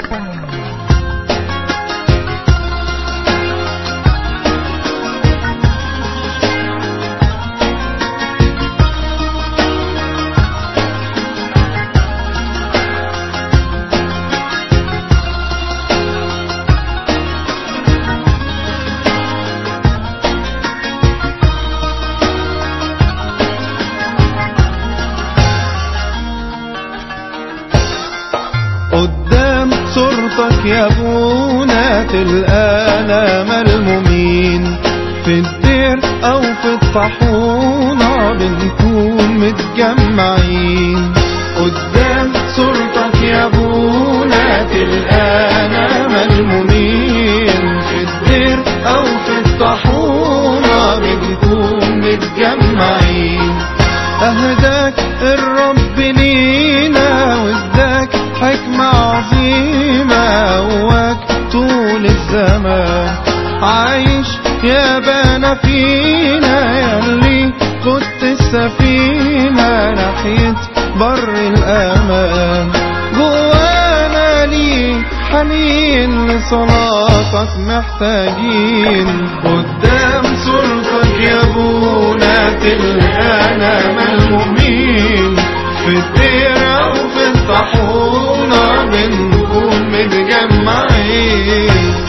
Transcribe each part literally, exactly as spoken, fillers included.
قدام صورتك يا ابونا تلقانا ملمومين، في الدير او في الطاحونة بنكون متجمعين. قدام صورتك يا ابونا تلقانا ملمومين، في الدير او في الطاحونة بنكون متجمعين. اهداك الرب لينا واداك حكمة عظيمة، قواك طول الزمان عايش يا بانا فينا، ياللي قدت السفينة ناحية بر الأمان. جوانا ليك حنين لصلاتك محتاجين، قدام صورتك يا ابونا تلقانا ملمومين، في الدير أو في الطاحونة بنكون متجمعين.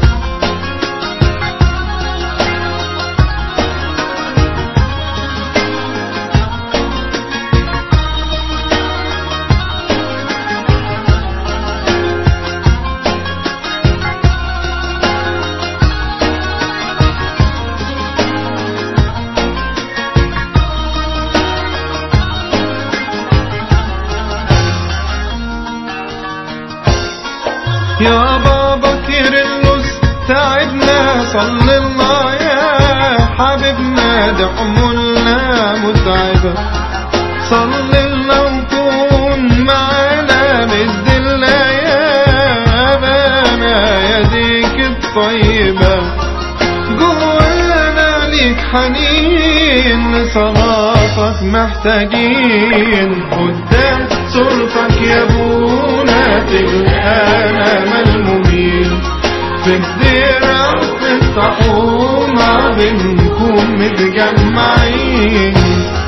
يا بابا كيرلس تعبنا، صلي الله يا حبيبنا، دي حمولنا متعبة، صلي الله وكون معانا، مدلنا يا أبانا يديك الطيبة. جوانا ليك حنين لصلاتك محتاجين، قدام صورتك يا ابونا تلقانا ملمومين، في الدير أو في الطاحونة بنكون متجمعين.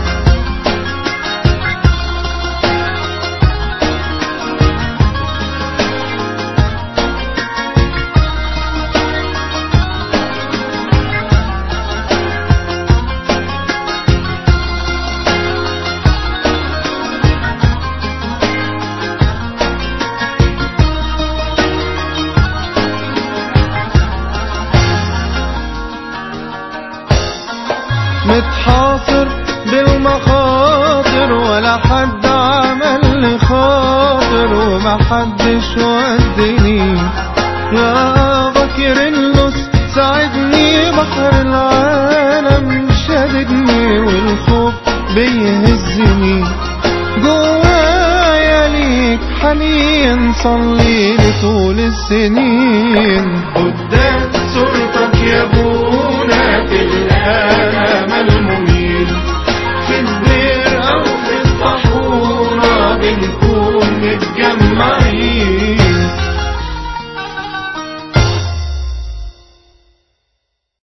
متحاصر بالمخاطر ولا حد عمل لي خاطر، ومحدش ودني يا بكيرلس ساعدني، بحر العالم شددني والخوف بيهزني. جوايا ليك حنين صلي لي طول السنين، قدام صورتك يا ابونا تلقانا